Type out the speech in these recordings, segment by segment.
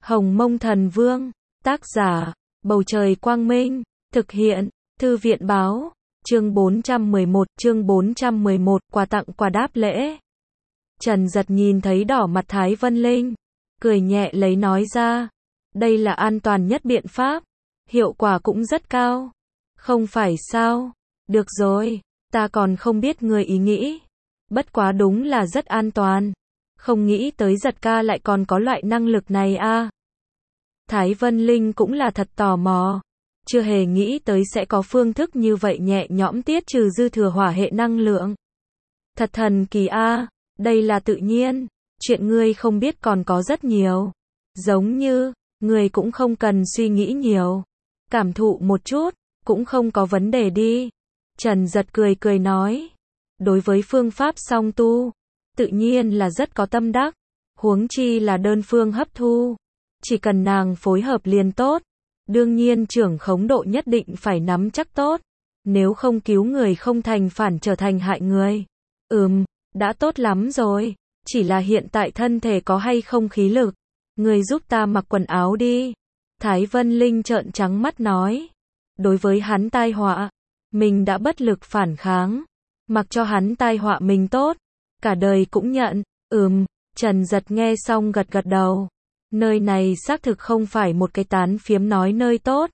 Hồng Mông Thần Vương, tác giả, Bầu Trời Quang Minh, thực hiện, Thư viện Báo, chương 411, quà tặng quà đáp lễ. Trần Dật nhìn thấy đỏ mặt Thái Vân Linh, cười nhẹ lấy nói ra, đây là an toàn nhất biện pháp, hiệu quả cũng rất cao. Không phải sao? Được rồi, ta còn không biết người ý nghĩ. Bất quá đúng là rất an toàn. Không nghĩ tới Giật ca lại còn có loại năng lực này a. Thái Vân Linh cũng là thật tò mò. Chưa hề nghĩ tới sẽ có phương thức như vậy nhẹ nhõm tiết trừ dư thừa hỏa hệ năng lượng. Thật thần kỳ a, đây là tự nhiên. Chuyện ngươi không biết còn có rất nhiều. Giống như, ngươi cũng không cần suy nghĩ nhiều. Cảm thụ một chút, cũng không có vấn đề đi. Trần Dật cười cười nói. Đối với phương pháp song tu, tự nhiên là rất có tâm đắc. Huống chi là đơn phương hấp thu. Chỉ cần nàng phối hợp liền tốt. Đương nhiên trưởng khống độ nhất định phải nắm chắc tốt. Nếu không cứu người không thành phản trở thành hại người. Đã tốt lắm rồi. Chỉ là hiện tại thân thể có hay không khí lực. Người giúp ta mặc quần áo đi. Thái Vân Linh trợn trắng mắt nói. Đối với hắn tai họa, mình đã bất lực phản kháng. Mặc cho hắn tai họa mình tốt. Cả đời cũng nhận. Trần Dật nghe xong gật gật đầu. Nơi này xác thực không phải một cái tán phiếm nói nơi tốt.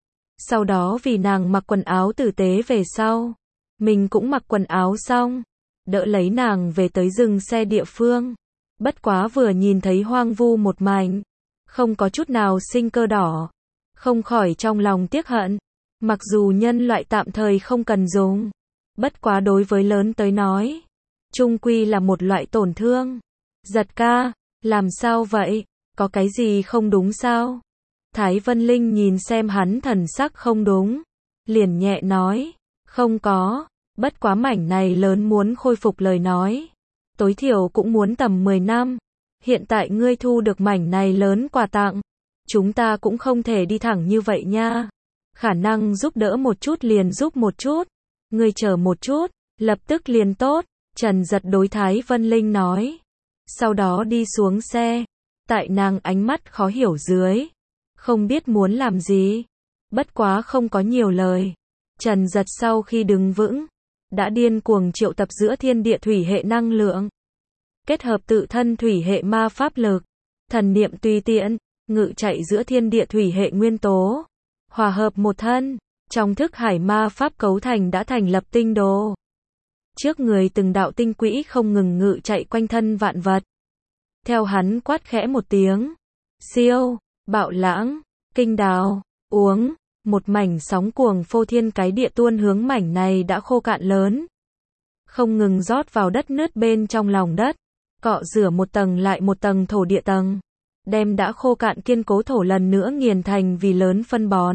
Sau đó vì nàng mặc quần áo tử tế về sau. Mình cũng mặc quần áo xong. Đỡ lấy nàng về tới dừng xe địa phương. Bất quá vừa nhìn thấy hoang vu một mảnh. Không có chút nào sinh cơ đỏ. Không khỏi trong lòng tiếc hận. Mặc dù nhân loại tạm thời không cần dùng. Bất quá đối với lớn tới nói. Chung quy là một loại tổn thương. Giật ca, làm sao vậy? Có cái gì không đúng sao? Thái Vân Linh nhìn xem hắn thần sắc không đúng. Liền nhẹ nói. Không có. Bất quá mảnh này lớn muốn khôi phục lời nói. Tối thiểu cũng muốn tầm 10 năm. Hiện tại ngươi thu được mảnh này lớn quà tặng. Chúng ta cũng không thể đi thẳng như vậy nha. Khả năng giúp đỡ một chút liền giúp một chút. Ngươi chờ một chút, lập tức liền tốt. Trần Dật đối Thái Vân Linh nói. Sau đó đi xuống xe. Tại nàng ánh mắt khó hiểu dưới. Không biết muốn làm gì. Bất quá không có nhiều lời. Trần Dật sau khi đứng vững. Đã điên cuồng triệu tập giữa thiên địa thủy hệ năng lượng. Kết hợp tự thân thủy hệ ma pháp lực. Thần niệm tùy tiện. Ngự chạy giữa thiên địa thủy hệ nguyên tố. Hòa hợp một thân. Trong thức hải ma pháp cấu thành đã thành lập tinh đồ. Trước người từng đạo tinh quỹ không ngừng ngự chạy quanh thân vạn vật. Theo hắn quát khẽ một tiếng. Siêu, bạo lãng, kinh đào, uống. Một mảnh sóng cuồng phô thiên cái địa tuôn hướng mảnh này đã khô cạn lớn. Không ngừng rót vào đất nứt bên trong lòng đất. Cọ rửa một tầng lại một tầng thổ địa tầng. Đem đã khô cạn kiên cố thổ lần nữa nghiền thành vì lớn phân bón.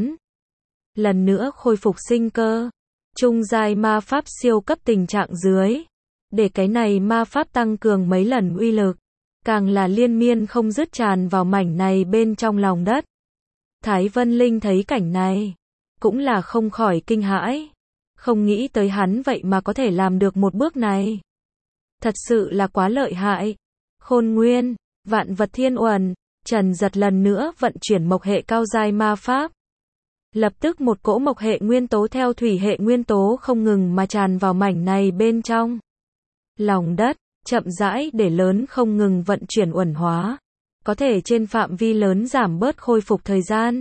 Lần nữa khôi phục sinh cơ. Trung giai ma pháp siêu cấp tình trạng dưới. Để cái này ma pháp tăng cường mấy lần uy lực. Càng là liên miên không dứt tràn vào mảnh này bên trong lòng đất. Thái Vân Linh thấy cảnh này. Cũng là không khỏi kinh hãi. Không nghĩ tới hắn vậy mà có thể làm được một bước này. Thật sự là quá lợi hại. Khôn nguyên, vạn vật thiên uẩn. Trần Dật lần nữa vận chuyển mộc hệ cao giai ma pháp. Lập tức một cỗ mộc hệ nguyên tố theo thủy hệ nguyên tố không ngừng mà tràn vào mảnh này bên trong. Lòng đất, chậm rãi để lớn không ngừng vận chuyển uẩn hóa. Có thể trên phạm vi lớn giảm bớt khôi phục thời gian.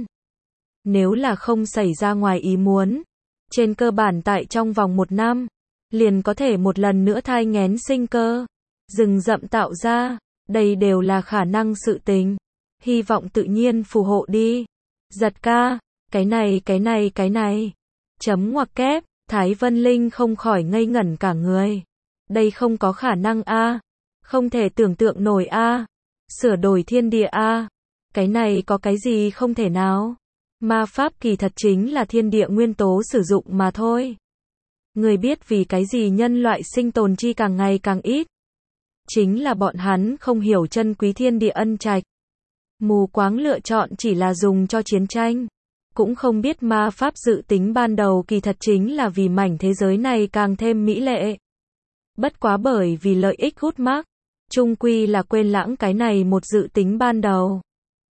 Nếu là không xảy ra ngoài ý muốn. Trên cơ bản tại trong vòng 1 năm. Liền có thể một lần nữa thai nghén sinh cơ. Rừng rậm tạo ra. Đây đều là khả năng sự tình. Hy vọng tự nhiên phù hộ đi. Giật ca. Cái này. Chấm ngoặc kép. Thái Vân Linh không khỏi ngây ngẩn cả người. Đây không có khả năng a. Không thể tưởng tượng nổi a. Sửa đổi thiên địa a. Cái này có cái gì không thể nào. Ma pháp kỳ thật chính là thiên địa nguyên tố sử dụng mà thôi. Người biết vì cái gì nhân loại sinh tồn chi càng ngày càng ít. Chính là bọn hắn không hiểu chân quý thiên địa ân trạch. Mù quáng lựa chọn chỉ là dùng cho chiến tranh. Cũng không biết ma pháp dự tính ban đầu kỳ thật chính là vì mảnh thế giới này càng thêm mỹ lệ. Bất quá bởi vì lợi ích hút mác. Chung quy là quên lãng cái này một dự tính ban đầu.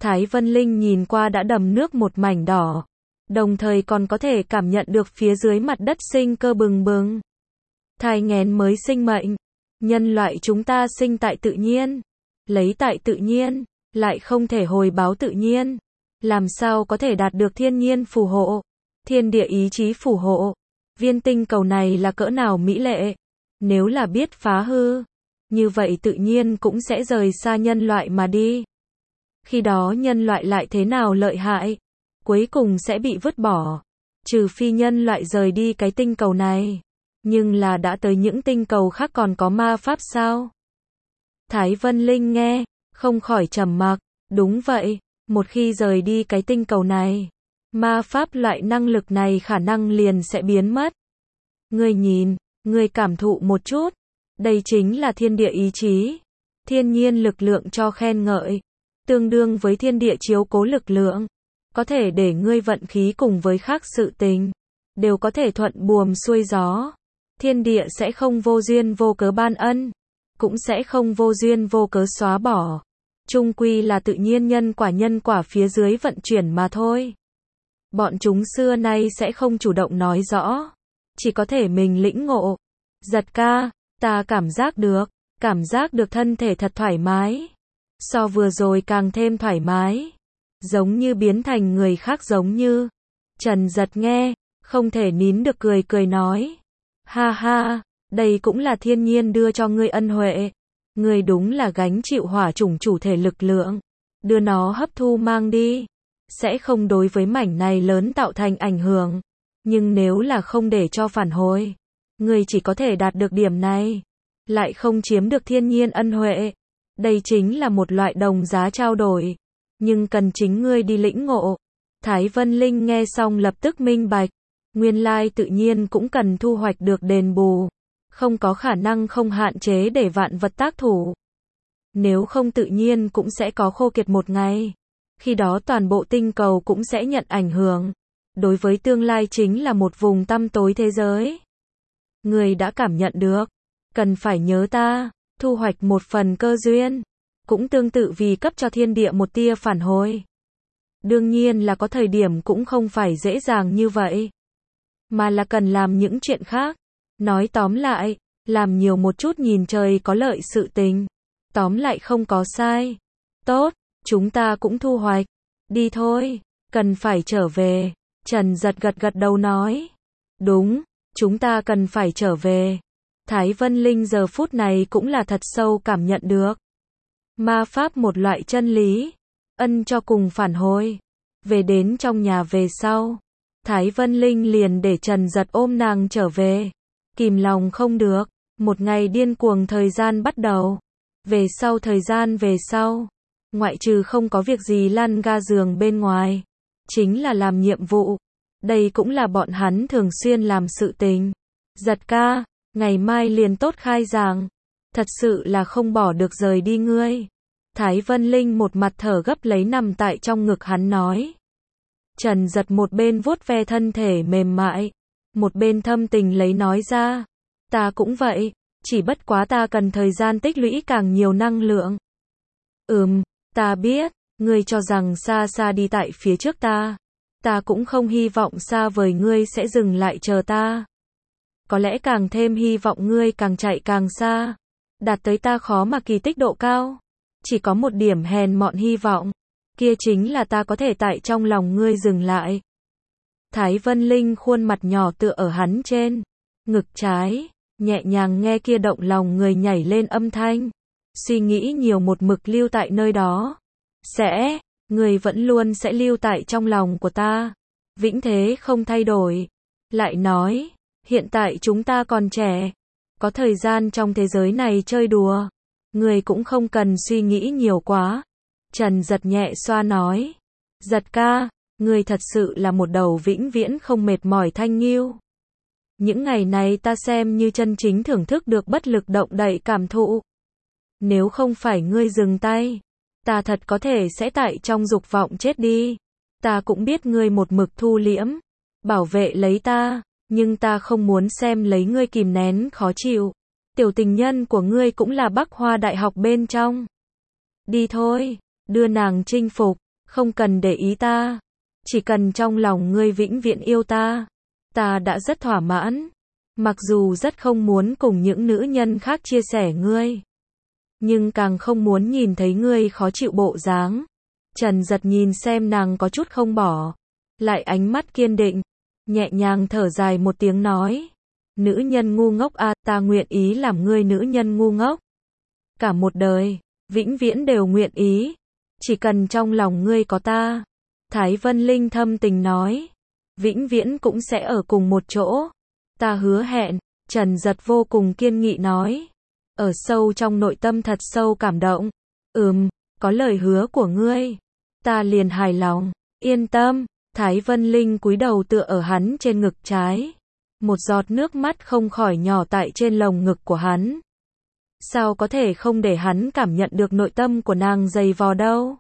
Thái Vân Linh nhìn qua đã đầm nước một mảnh đỏ, đồng thời còn có thể cảm nhận được phía dưới mặt đất sinh cơ bừng bừng. Thai nghén mới sinh mệnh, nhân loại chúng ta sinh tại tự nhiên, lấy tại tự nhiên, lại không thể hồi báo tự nhiên, làm sao có thể đạt được thiên nhiên phù hộ, thiên địa ý chí phù hộ. Viên tinh cầu này là cỡ nào mỹ lệ, nếu là biết phá hư, như vậy tự nhiên cũng sẽ rời xa nhân loại mà đi. Khi đó nhân loại lại thế nào lợi hại, cuối cùng sẽ bị vứt bỏ, trừ phi nhân loại rời đi cái tinh cầu này. Nhưng là đã tới những tinh cầu khác còn có ma pháp sao? Thái Vân Linh nghe, không khỏi trầm mặc, đúng vậy, một khi rời đi cái tinh cầu này, ma pháp loại năng lực này khả năng liền sẽ biến mất. Ngươi nhìn, ngươi cảm thụ một chút, đây chính là thiên địa ý chí, thiên nhiên lực lượng cho khen ngợi, tương đương với thiên địa chiếu cố lực lượng, có thể để ngươi vận khí cùng với khác sự tình, đều có thể thuận buồm xuôi gió. Thiên địa sẽ không vô duyên vô cớ ban ân, cũng sẽ không vô duyên vô cớ xóa bỏ. Chung quy là tự nhiên nhân quả phía dưới vận chuyển mà thôi. Bọn chúng xưa nay sẽ không chủ động nói rõ, chỉ có thể mình lĩnh ngộ. Giật ca, ta cảm giác được thân thể thật thoải mái. So vừa rồi càng thêm thoải mái, giống như biến thành người khác giống như. Trần Giật nghe, không thể nín được cười nói. Ha ha, đây cũng là thiên nhiên đưa cho ngươi ân huệ. Ngươi đúng là gánh chịu hỏa chủng chủ thể lực lượng. Đưa nó hấp thu mang đi. Sẽ không đối với mảnh này lớn tạo thành ảnh hưởng. Nhưng nếu là không để cho phản hồi, ngươi chỉ có thể đạt được điểm này, lại không chiếm được thiên nhiên ân huệ. Đây chính là một loại đồng giá trao đổi. Nhưng cần chính ngươi đi lĩnh ngộ. Thái Vân Linh nghe xong lập tức minh bạch. Nguyên lai tự nhiên cũng cần thu hoạch được đền bù, không có khả năng không hạn chế để vạn vật tác thủ. Nếu không tự nhiên cũng sẽ có khô kiệt một ngày, khi đó toàn bộ tinh cầu cũng sẽ nhận ảnh hưởng. Đối với tương lai chính là một vùng tăm tối thế giới. Người đã cảm nhận được, cần phải nhớ ta, thu hoạch một phần cơ duyên, cũng tương tự vì cấp cho thiên địa một tia phản hồi. Đương nhiên là có thời điểm cũng không phải dễ dàng như vậy, mà là cần làm những chuyện khác. Nói tóm lại, làm nhiều một chút nhìn trời có lợi sự tình. Tóm lại không có sai. Tốt, chúng ta cũng thu hoạch. Đi thôi, cần phải trở về. Trần Giật gật đầu nói. Đúng, chúng ta cần phải trở về. Thái Vân Linh giờ phút này cũng là thật sâu cảm nhận được. Ma pháp một loại chân lý. Ân cho cùng phản hồi. Về đến trong nhà về sau, Thái Vân Linh liền để Trần Giật ôm nàng trở về. Kìm lòng không được, một ngày điên cuồng thời gian bắt đầu. Về sau, ngoại trừ không có việc gì lăn ga giường bên ngoài, chính là làm nhiệm vụ. Đây cũng là bọn hắn thường xuyên làm sự tình. Giật ca, ngày mai liền tốt khai giảng. Thật sự là không bỏ được rời đi ngươi. Thái Vân Linh một mặt thở gấp lấy nằm tại trong ngực hắn nói. Trần Giật một bên vuốt ve thân thể mềm mại, một bên thâm tình lấy nói ra. Ta cũng vậy, chỉ bất quá ta cần thời gian tích lũy càng nhiều năng lượng. Ta biết, ngươi cho rằng xa xa đi tại phía trước ta. Ta cũng không hy vọng xa vời ngươi sẽ dừng lại chờ ta. Có lẽ càng thêm hy vọng ngươi càng chạy càng xa, đạt tới ta khó mà kỳ tích độ cao. Chỉ có một điểm hèn mọn hy vọng, kia chính là ta có thể tại trong lòng ngươi dừng lại. Thái Vân Linh khuôn mặt nhỏ tựa ở hắn trên ngực trái, nhẹ nhàng nghe kia động lòng người nhảy lên âm thanh. Suy nghĩ nhiều một mực lưu tại nơi đó. Người vẫn luôn sẽ lưu tại trong lòng của ta. Vĩnh thế không thay đổi. Lại nói, hiện tại chúng ta còn trẻ, có thời gian trong thế giới này chơi đùa. Người cũng không cần suy nghĩ nhiều quá. Trần Giật nhẹ xoa nói. Giật ca, người thật sự là một đầu vĩnh viễn không mệt mỏi thanh nghiêu. Những ngày này ta xem như chân chính thưởng thức được bất lực động đậy cảm thụ. Nếu không phải ngươi dừng tay, ta thật có thể sẽ tại trong dục vọng chết đi. Ta cũng biết ngươi một mực thu liễm, bảo vệ lấy ta, nhưng ta không muốn xem lấy ngươi kìm nén khó chịu. Tiểu tình nhân của ngươi cũng là Bắc Hoa Đại học bên trong. Đi thôi, đưa nàng chinh phục. Không cần để ý ta. Chỉ cần trong lòng ngươi vĩnh viễn yêu ta. Ta đã rất thỏa mãn. Mặc dù rất không muốn cùng những nữ nhân khác chia sẻ ngươi. Nhưng càng không muốn nhìn thấy ngươi khó chịu bộ dáng. Trần Giật nhìn xem nàng có chút không bỏ. Lại ánh mắt kiên định. Nhẹ nhàng thở dài một tiếng nói. Nữ nhân ngu ngốc à, ta nguyện ý làm ngươi nữ nhân ngu ngốc. Cả một đời, vĩnh viễn đều nguyện ý. Chỉ cần trong lòng ngươi có ta. Thái Vân Linh thâm tình nói. Vĩnh viễn cũng sẽ ở cùng một chỗ. Ta hứa hẹn. Trần Giật vô cùng kiên nghị nói. Ở sâu trong nội tâm thật sâu cảm động. Có lời hứa của ngươi. Ta liền hài lòng. Yên tâm. Thái Vân Linh cúi đầu tựa ở hắn trên ngực trái. Một giọt nước mắt không khỏi nhỏ tại trên lồng ngực của hắn. Sao có thể không để hắn cảm nhận được nội tâm của nàng dày vò đâu.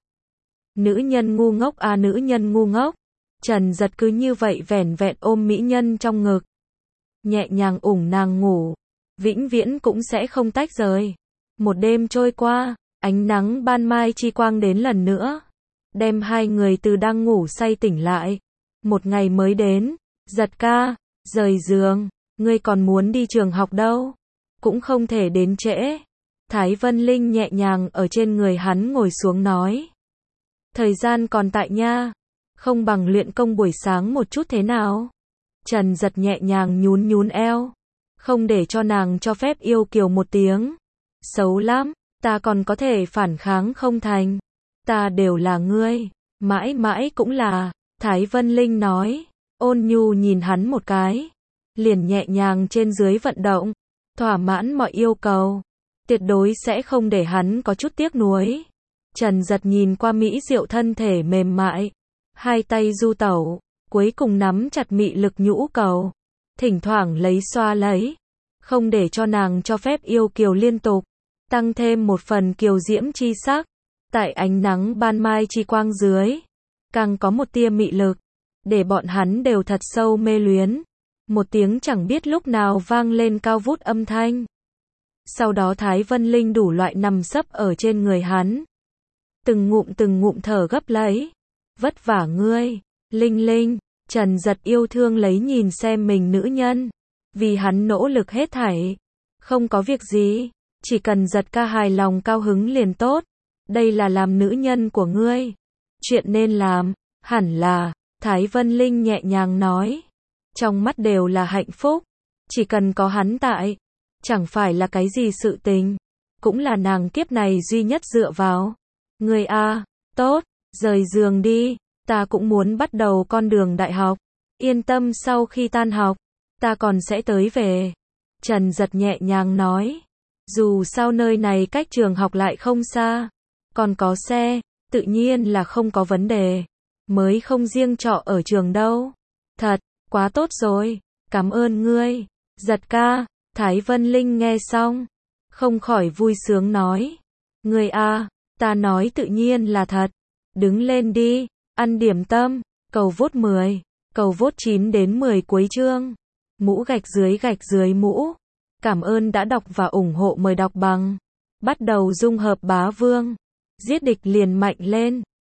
Nữ nhân ngu ngốc à, nữ nhân ngu ngốc. Trần Giật cứ như vậy vẻn vẹn ôm mỹ nhân trong ngực. Nhẹ nhàng ủng nàng ngủ. Vĩnh viễn cũng sẽ không tách rời. Một đêm trôi qua, ánh nắng ban mai chi quang đến lần nữa. Đem hai người từ đang ngủ say tỉnh lại. Một ngày mới đến. Giật ca, rời giường. Ngươi còn muốn đi trường học đâu. Cũng không thể đến trễ. Thái Vân Linh nhẹ nhàng ở trên người hắn ngồi xuống nói. Thời gian còn tại nha. Không bằng luyện công buổi sáng một chút thế nào. Trần Giật nhẹ nhàng nhún nhún eo. Không để cho nàng cho phép yêu kiều một tiếng. Xấu lắm, ta còn có thể phản kháng không thành. Ta đều là ngươi, mãi mãi cũng là. Thái Vân Linh nói. Ôn nhu nhìn hắn một cái. Liền nhẹ nhàng trên dưới vận động. Thỏa mãn mọi yêu cầu. Tuyệt đối sẽ không để hắn có chút tiếc nuối. Trần Giật nhìn qua mỹ diệu thân thể mềm mại. Hai tay du tẩu. Cuối cùng nắm chặt mị lực nhũ cầu. Thỉnh thoảng lấy xoa lấy. Không để cho nàng cho phép yêu kiều liên tục. Tăng thêm một phần kiều diễm chi sắc. Tại ánh nắng ban mai chi quang dưới. Càng có một tia mị lực. Để bọn hắn đều thật sâu mê luyến. Một tiếng chẳng biết lúc nào vang lên cao vút âm thanh. Sau đó Thái Vân Linh đủ loại nằm sấp ở trên người hắn. Từng ngụm thở gấp lấy. Vất vả ngươi, Linh Linh. Trần Giật yêu thương lấy nhìn xem mình nữ nhân. Vì hắn nỗ lực hết thảy. Không có việc gì. Chỉ cần Giật ca hài lòng cao hứng liền tốt. Đây là làm nữ nhân của ngươi. Chuyện nên làm, hẳn là. Thái Vân Linh nhẹ nhàng nói. Trong mắt đều là hạnh phúc. Chỉ cần có hắn tại. Chẳng phải là cái gì sự tình. Cũng là nàng kiếp này duy nhất dựa vào. Ngươi a, tốt, rời giường đi. Ta cũng muốn bắt đầu con đường đại học. Yên tâm, sau khi tan học, ta còn sẽ tới về. Trần Giật nhẹ nhàng nói. Dù sao nơi này cách trường học lại không xa. Còn có xe, tự nhiên là không có vấn đề. Mới không riêng trọ ở trường đâu. Thật, quá tốt rồi. Cảm ơn ngươi. Giật ca. Thái Vân Linh nghe xong. Không khỏi vui sướng nói. Ngươi a, ta nói tự nhiên là thật. Đứng lên đi. Ăn điểm tâm. Cầu vốt 10. Cầu vốt 9 đến 10 cuối chương. Mũ gạch dưới mũ. Cảm ơn đã đọc và ủng hộ, mời đọc bằng. Bắt đầu dung hợp bá vương. Giết địch liền mạnh lên.